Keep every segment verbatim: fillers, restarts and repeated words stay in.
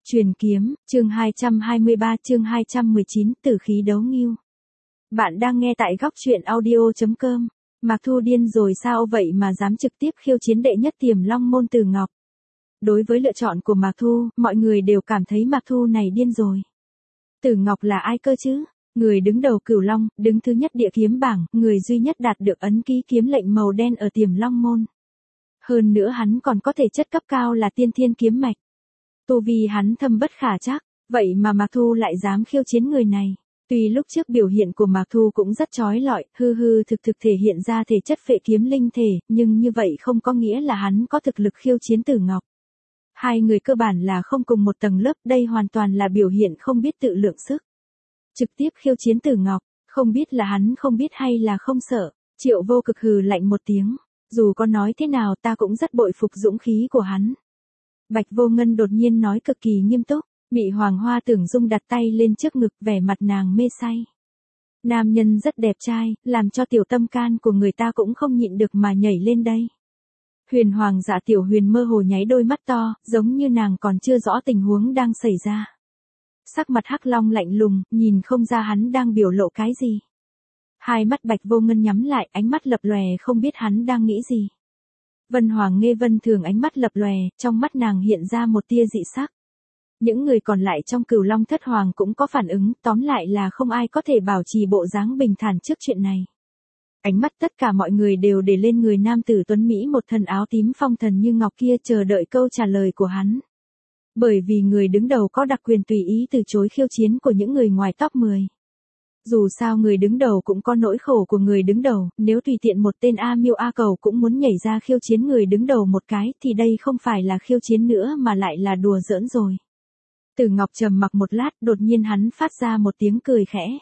Truyền kiếm, chương hai trăm hai mươi ba chương hai trăm mười chín Tử khí đấu nghưu. Bạn đang nghe tại góc truyện audio chấm com. Mạc Thu điên rồi sao vậy mà dám trực tiếp khiêu chiến đệ nhất Tiềm Long môn Tử Ngọc. Đối với lựa chọn của Mạc Thu, mọi người đều cảm thấy Mạc Thu này điên rồi. Tử Ngọc là ai cơ chứ? Người đứng đầu Cửu Long, đứng thứ nhất địa kiếm bảng, người duy nhất đạt được ấn ký kiếm lệnh màu đen ở Tiềm Long môn. Hơn nữa hắn còn có thể chất cấp cao là tiên thiên kiếm mạch. Tu vi hắn thâm bất khả trắc, vậy mà Mạc Thu lại dám khiêu chiến người này. Tuy lúc trước biểu hiện của Mạc Thu cũng rất chói lọi, hư hư thực thực thể hiện ra thể chất phệ kiếm linh thể, nhưng như vậy không có nghĩa là hắn có thực lực khiêu chiến Tử Ngọc. Hai người cơ bản là không cùng một tầng lớp, đây hoàn toàn là biểu hiện không biết tự lượng sức. Trực tiếp khiêu chiến Tử Ngọc, không biết là hắn không biết hay là không sợ. Triệu Vô Cực hừ lạnh một tiếng, dù có nói thế nào ta cũng rất bội phục dũng khí của hắn. Bạch Vô Ngân đột nhiên nói cực kỳ nghiêm túc, Mị Hoàng Hoa Tưởng Dung đặt tay lên trước ngực, vẻ mặt nàng mê say. Nam nhân rất đẹp trai, làm cho tiểu tâm can của người ta cũng không nhịn được mà nhảy lên đây. Huyền Hoàng Dạ Tiểu Huyền mơ hồ nháy đôi mắt to, giống như nàng còn chưa rõ tình huống đang xảy ra. Sắc mặt Hắc Long lạnh lùng, nhìn không ra hắn đang biểu lộ cái gì. Hai mắt Bạch Vô Ngân nhắm lại, ánh mắt lập lòe không biết hắn đang nghĩ gì. Vân Hoàng Nghê Vân Thường ánh mắt lập lòe, trong mắt nàng hiện ra một tia dị sắc. Những người còn lại trong Cửu Long Thất Hoàng cũng có phản ứng, tóm lại là không ai có thể bảo trì bộ dáng bình thản trước chuyện này. Ánh mắt tất cả mọi người đều để lên người nam tử tuấn Mỹ một thân áo tím phong thần như ngọc kia, chờ đợi câu trả lời của hắn. Bởi vì người đứng đầu có đặc quyền tùy ý từ chối khiêu chiến của những người ngoài top mười. Dù sao người đứng đầu cũng có nỗi khổ của người đứng đầu, nếu tùy tiện một tên A Miêu A Cầu cũng muốn nhảy ra khiêu chiến người đứng đầu một cái thì đây không phải là khiêu chiến nữa mà lại là đùa giỡn rồi. Tử Ngọc trầm mặc một lát, đột nhiên hắn phát ra một tiếng cười khẽ.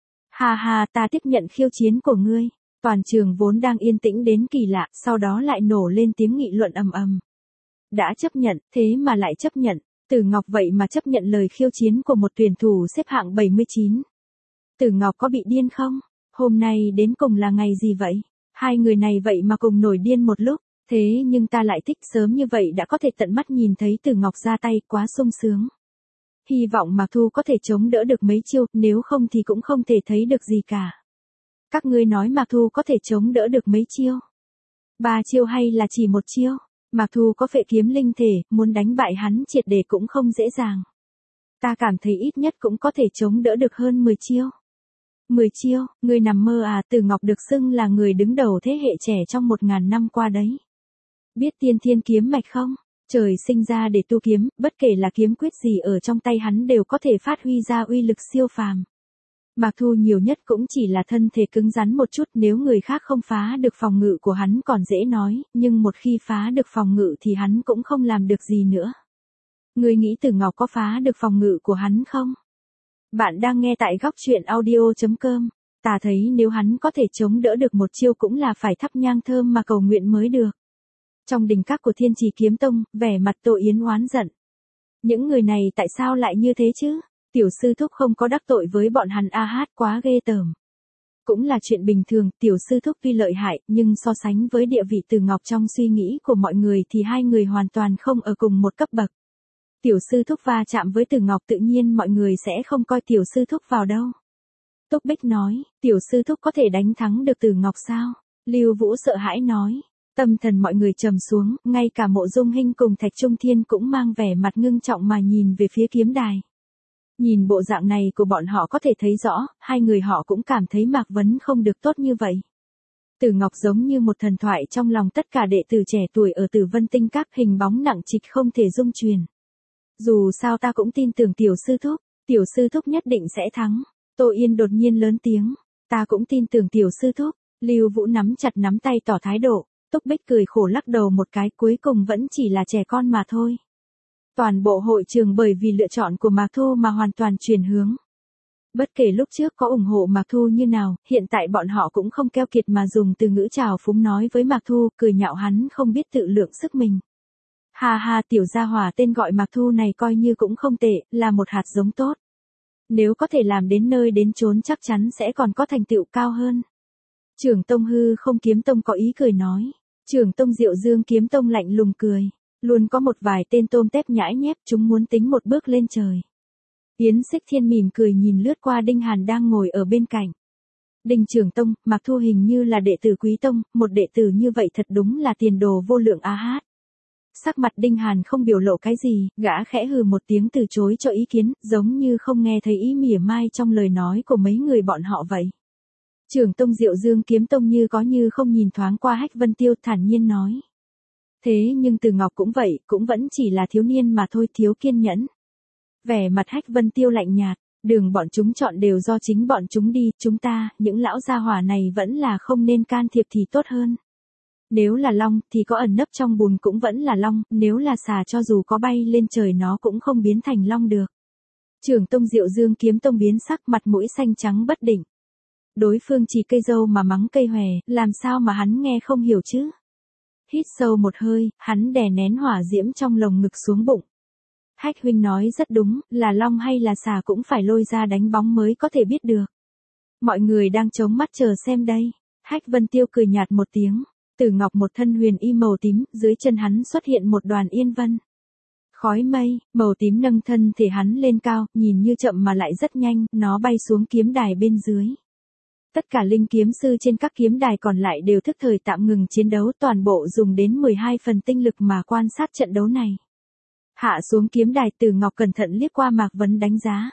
Ha ha, ta tiếp nhận khiêu chiến của ngươi. Toàn trường vốn đang yên tĩnh đến kỳ lạ, sau đó lại nổ lên tiếng nghị luận ầm ầm. Đã chấp nhận, thế mà lại chấp nhận. Tử Ngọc vậy mà chấp nhận lời khiêu chiến của một tuyển thủ xếp hạng bảy mươi chín. Tử Ngọc có bị điên không? Hôm nay đến cùng là ngày gì vậy? Hai người này vậy mà cùng nổi điên một lúc, thế nhưng ta lại thích sớm như vậy đã có thể tận mắt nhìn thấy Tử Ngọc ra tay, quá sung sướng. Hy vọng Mạc Thu có thể chống đỡ được mấy chiêu, nếu không thì cũng không thể thấy được gì cả. Các ngươi nói Mạc Thu có thể chống đỡ được mấy chiêu? Ba chiêu hay là chỉ một chiêu? Mạc Thu có phệ kiếm linh thể, muốn đánh bại hắn triệt để cũng không dễ dàng. Ta cảm thấy ít nhất cũng có thể chống đỡ được hơn mười chiêu. mười chiêu, ngươi nằm mơ à? Tử Ngọc được xưng là người đứng đầu thế hệ trẻ trong một ngàn năm qua đấy. Biết tiên thiên kiếm mạch không? Trời sinh ra để tu kiếm, bất kể là kiếm quyết gì ở trong tay hắn đều có thể phát huy ra uy lực siêu phàm. Mạc Thu nhiều nhất cũng chỉ là thân thể cứng rắn một chút, nếu người khác không phá được phòng ngự của hắn còn dễ nói, nhưng một khi phá được phòng ngự thì hắn cũng không làm được gì nữa. Ngươi nghĩ Tử Ngọc có phá được phòng ngự của hắn không? Bạn đang nghe tại góc truyện audio chấm com. Ta thấy nếu hắn có thể chống đỡ được một chiêu cũng là phải thắp nhang thơm mà cầu nguyện mới được. Trong đình các của Thiên Trì Kiếm Tông, vẻ mặt Tô Yến oán giận. Những người này tại sao lại như thế chứ? Tiểu sư thúc không có đắc tội với bọn hắn a hát quá ghê tởm. Cũng là chuyện bình thường, tiểu sư thúc tuy lợi hại, nhưng so sánh với địa vị Tử Ngọc trong suy nghĩ của mọi người thì hai người hoàn toàn không ở cùng một cấp bậc. Tiểu sư thúc va chạm với Tử Ngọc tự nhiên mọi người sẽ không coi tiểu sư thúc vào đâu. Túc Bích nói, tiểu sư thúc có thể đánh thắng được Tử Ngọc sao? Lưu Vũ sợ hãi nói. Tâm thần mọi người trầm xuống, ngay cả Mộ Dung Hinh cùng Thạch Trung Thiên cũng mang vẻ mặt ngưng trọng mà nhìn về phía kiếm đài. Nhìn bộ dạng này của bọn họ có thể thấy rõ, hai người họ cũng cảm thấy Mạc Vấn không được tốt như vậy. Tử Ngọc giống như một thần thoại trong lòng tất cả đệ tử trẻ tuổi ở Tử Vân Tinh Các, hình bóng nặng trịch không thể dung truyền. Dù sao ta cũng tin tưởng tiểu sư thúc, tiểu sư thúc nhất định sẽ thắng. Tô Yên đột nhiên lớn tiếng, ta cũng tin tưởng tiểu sư thúc. Lưu Vũ nắm chặt nắm tay tỏ thái độ, Túc Bích cười khổ lắc đầu một cái, cuối cùng vẫn chỉ là trẻ con mà thôi. Toàn bộ hội trường bởi vì lựa chọn của Mạc Thu mà hoàn toàn chuyển hướng. Bất kể lúc trước có ủng hộ Mạc Thu như nào, hiện tại bọn họ cũng không keo kiệt mà dùng từ ngữ trào phúng nói với Mạc Thu, cười nhạo hắn không biết tự lượng sức mình. Ha ha, tiểu gia hỏa tên gọi Mạc Thu này coi như cũng không tệ, là một hạt giống tốt. Nếu có thể làm đến nơi đến chốn chắc chắn sẽ còn có thành tựu cao hơn. Trưởng tông Hư Không Kiếm Tông có ý cười nói. Trưởng tông Diệu Dương Kiếm Tông lạnh lùng cười. Luôn có một vài tên tôm tép nhãi nhép, chúng muốn tính một bước lên trời. Yến Xích Thiên mỉm cười nhìn lướt qua Đinh Hàn đang ngồi ở bên cạnh. Đinh Trường Tông, Mạc Thu hình như là đệ tử Quý Tông, một đệ tử như vậy thật đúng là tiền đồ vô lượng a hát. Sắc mặt Đinh Hàn không biểu lộ cái gì, gã khẽ hừ một tiếng từ chối cho ý kiến, giống như không nghe thấy ý mỉa mai trong lời nói của mấy người bọn họ vậy. Trường Tông Diệu Dương Kiếm Tông như có như không nhìn thoáng qua Hách Vân Tiêu, thản nhiên nói. Thế nhưng Từ Ngọc cũng vậy, cũng vẫn chỉ là thiếu niên mà thôi, thiếu kiên nhẫn. Vẻ mặt Hách Vân Tiêu lạnh nhạt, đường bọn chúng chọn đều do chính bọn chúng đi, chúng ta, những lão gia hỏa này vẫn là không nên can thiệp thì tốt hơn. Nếu là long, thì có ẩn nấp trong bùn cũng vẫn là long, nếu là xà cho dù có bay lên trời nó cũng không biến thành long được. Trường Tông Diệu Dương Kiếm Tông biến sắc, mặt mũi xanh trắng bất định. Đối phương chỉ cây dâu mà mắng cây hòe, làm sao mà hắn nghe không hiểu chứ? Hít sâu một hơi, hắn đè nén hỏa diễm trong lồng ngực xuống bụng. Hách huynh nói rất đúng, là long hay là xà cũng phải lôi ra đánh bóng mới có thể biết được. Mọi người đang chống mắt chờ xem đây. Hách Vân Tiêu cười nhạt một tiếng. Từ Ngọc một thân huyền y màu tím, dưới chân hắn xuất hiện một đoàn yên vân. Khói mây, màu tím nâng thân thể hắn lên cao, nhìn như chậm mà lại rất nhanh, nó bay xuống kiếm đài bên dưới. Tất cả linh kiếm sư trên các kiếm đài còn lại đều thức thời tạm ngừng chiến đấu, toàn bộ dùng đến mười hai phần tinh lực mà quan sát trận đấu này. Hạ xuống kiếm đài, Từ Ngọc cẩn thận liếc qua Mạc Vấn đánh giá.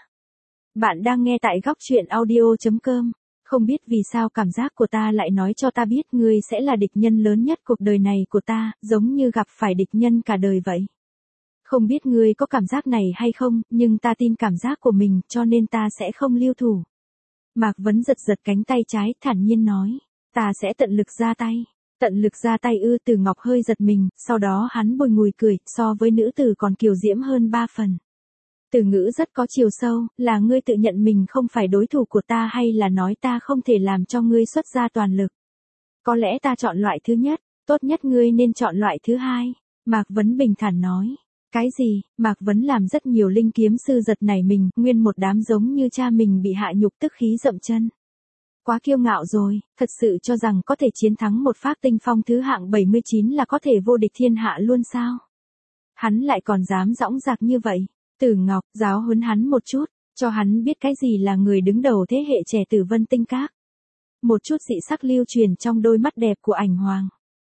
Bạn đang nghe tại góc truyện audio chấm com. Không biết vì sao cảm giác của ta lại nói cho ta biết ngươi sẽ là địch nhân lớn nhất cuộc đời này của ta, giống như gặp phải địch nhân cả đời vậy. Không biết ngươi có cảm giác này hay không, nhưng ta tin cảm giác của mình, cho nên ta sẽ không lưu thủ. Mạc Vấn giật giật cánh tay trái, thản nhiên nói, ta sẽ tận lực ra tay. Tận lực ra tay ư? Từ Ngọc hơi giật mình, sau đó hắn bồi ngùi cười, so với nữ tử còn kiều diễm hơn ba phần. Từ ngữ rất có chiều sâu, là ngươi tự nhận mình không phải đối thủ của ta hay là nói ta không thể làm cho ngươi xuất ra toàn lực? Có lẽ ta chọn loại thứ nhất, tốt nhất ngươi nên chọn loại thứ hai. Mạc Vấn bình thản nói. Cái gì? Mạc Vấn làm rất nhiều linh kiếm sư giật nảy mình, nguyên một đám giống như cha mình bị hạ nhục tức khí dậm chân. Quá kiêu ngạo rồi, thật sự cho rằng có thể chiến thắng một Phác Tinh Phong thứ hạng bảy mươi chín là có thể vô địch thiên hạ luôn sao? Hắn lại còn dám dõng dạc như vậy. Từ Ngọc, giáo huấn hắn một chút, cho hắn biết cái gì là người đứng đầu thế hệ trẻ Tử Vân Tinh Các. Một chút dị sắc lưu truyền trong đôi mắt đẹp của Ảnh Hoàng.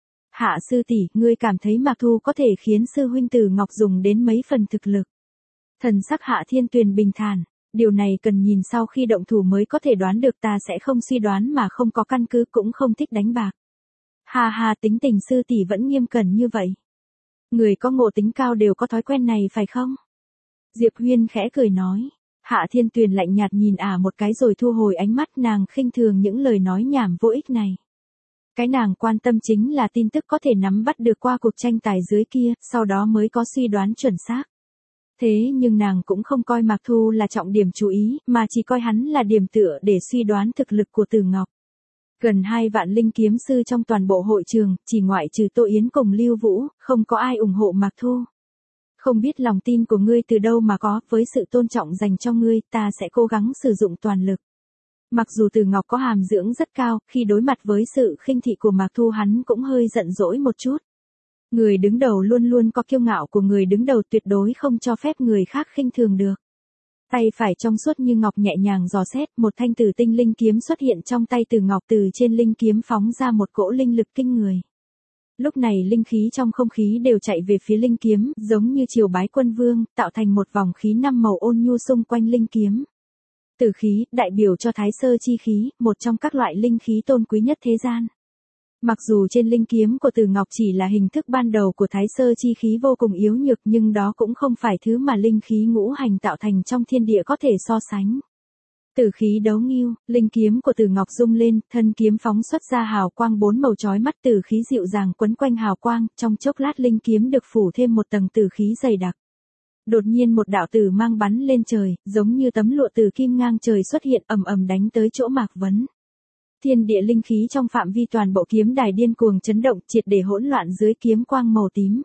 Hạ sư tỷ, ngươi cảm thấy Mạc Thu có thể khiến sư huynh Từ Ngọc dùng đến mấy phần thực lực? Thần sắc Hạ Thiên Tuyền bình thản, điều này cần nhìn sau khi động thủ mới có thể đoán được, ta sẽ không suy đoán mà không có căn cứ, cũng không thích đánh bạc. Hà hà, tính tình sư tỷ vẫn nghiêm cẩn như vậy. Người có ngộ tính cao đều có thói quen này phải không? Diệp Huyên khẽ cười nói. Hạ Thiên Tuyền lạnh nhạt nhìn ả à một cái rồi thu hồi ánh mắt, nàng khinh thường những lời nói nhảm vô ích này. Cái nàng quan tâm chính là tin tức có thể nắm bắt được qua cuộc tranh tài dưới kia, sau đó mới có suy đoán chuẩn xác. Thế nhưng nàng cũng không coi Mạc Thu là trọng điểm chú ý, mà chỉ coi hắn là điểm tựa để suy đoán thực lực của Từ Ngọc. Gần hai vạn linh kiếm sư trong toàn bộ hội trường, chỉ ngoại trừ Tô Yến cùng Lưu Vũ, không có ai ủng hộ Mạc Thu. Không biết lòng tin của ngươi từ đâu mà có, với sự tôn trọng dành cho ngươi, ta sẽ cố gắng sử dụng toàn lực. Mặc dù Từ Ngọc có hàm dưỡng rất cao, khi đối mặt với sự khinh thị của Mạc Thu hắn cũng hơi giận dỗi một chút. Người đứng đầu luôn luôn có kiêu ngạo của người đứng đầu, tuyệt đối không cho phép người khác khinh thường được. Tay phải trong suốt như ngọc nhẹ nhàng dò xét, một thanh tử tinh linh kiếm xuất hiện trong tay Từ Ngọc, từ trên linh kiếm phóng ra một cỗ linh lực kinh người. Lúc này linh khí trong không khí đều chạy về phía linh kiếm, giống như triều bái quân vương, tạo thành một vòng khí năm màu ôn nhu xung quanh linh kiếm. Tử khí, đại biểu cho Thái Sơ chi khí, một trong các loại linh khí tôn quý nhất thế gian. Mặc dù trên linh kiếm của Từ Ngọc chỉ là hình thức ban đầu của Thái Sơ chi khí vô cùng yếu nhược, nhưng đó cũng không phải thứ mà linh khí ngũ hành tạo thành trong thiên địa có thể so sánh. Tử khí đấu nghiêu, linh kiếm của Từ Ngọc rung lên, thân kiếm phóng xuất ra hào quang bốn màu chói mắt, tử khí dịu dàng quấn quanh hào quang, trong chốc lát linh kiếm được phủ thêm một tầng tử khí dày đặc. Đột nhiên một đạo tử mang bắn lên trời, giống như tấm lụa từ kim ngang trời xuất hiện, ầm ầm đánh tới chỗ Mạc Vấn. Thiên địa linh khí trong phạm vi toàn bộ kiếm đài điên cuồng chấn động, triệt để hỗn loạn dưới kiếm quang màu tím.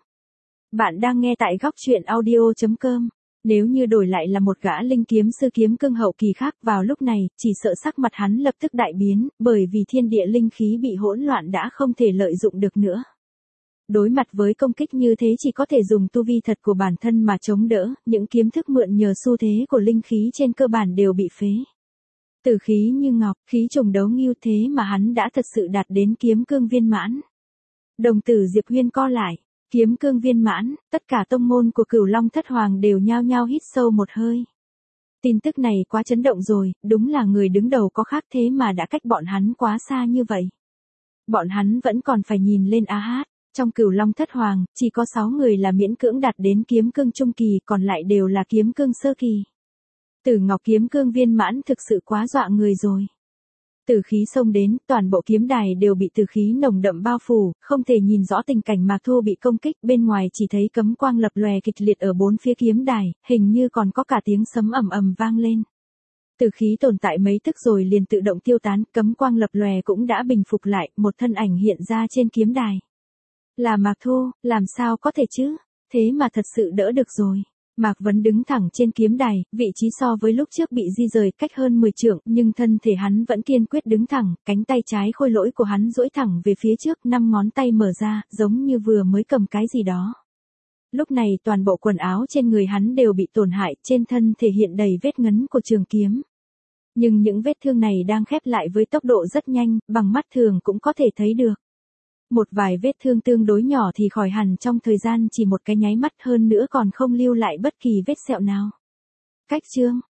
Bạn đang nghe tại góc truyện audio chấm com. Nếu như đổi lại là một gã linh kiếm sư kiếm cương hậu kỳ khác vào lúc này, chỉ sợ sắc mặt hắn lập tức đại biến, bởi vì thiên địa linh khí bị hỗn loạn đã không thể lợi dụng được nữa. Đối mặt với công kích như thế chỉ có thể dùng tu vi thật của bản thân mà chống đỡ, những kiếm thức mượn nhờ xu thế của linh khí trên cơ bản đều bị phế. Tử khí như ngọc, khí trùng đấu nghiêu thế mà hắn đã thật sự đạt đến kiếm cương viên mãn. Đồng tử Diệp Huyên co lại, kiếm cương viên mãn, tất cả tông môn của Cửu Long Thất Hoàng đều nhao nhao hít sâu một hơi. Tin tức này quá chấn động rồi, đúng là người đứng đầu có khác thế mà đã cách bọn hắn quá xa như vậy. Bọn hắn vẫn còn phải nhìn lên A Hát, trong Cửu Long Thất Hoàng, chỉ có sáu người là miễn cưỡng đạt đến kiếm cương trung kỳ, còn lại đều là kiếm cương sơ kỳ. Tử Ngọc kiếm cương viên mãn thực sự quá dọa người rồi. Tử khí xông đến, toàn bộ kiếm đài đều bị tử khí nồng đậm bao phủ, không thể nhìn rõ tình cảnh Mạc Thu bị công kích, bên ngoài chỉ thấy cấm quang lập lòe kịch liệt ở bốn phía kiếm đài, hình như còn có cả tiếng sấm ầm ầm vang lên. Tử khí tồn tại mấy tức rồi liền tự động tiêu tán, cấm quang lập lòe cũng đã bình phục lại, một thân ảnh hiện ra trên kiếm đài. Là Mạc Thu, làm sao có thể chứ? Thế mà thật sự đỡ được rồi. Mạc Vấn đứng thẳng trên kiếm đài, vị trí so với lúc trước bị di rời cách hơn mười trượng, nhưng thân thể hắn vẫn kiên quyết đứng thẳng, cánh tay trái khôi lỗi của hắn duỗi thẳng về phía trước, năm ngón tay mở ra, giống như vừa mới cầm cái gì đó. Lúc này toàn bộ quần áo trên người hắn đều bị tổn hại, trên thân thể hiện đầy vết ngấn của trường kiếm. Nhưng những vết thương này đang khép lại với tốc độ rất nhanh, bằng mắt thường cũng có thể thấy được. Một vài vết thương tương đối nhỏ thì khỏi hẳn trong thời gian chỉ một cái nháy mắt, hơn nữa còn không lưu lại bất kỳ vết sẹo nào. Cách chương,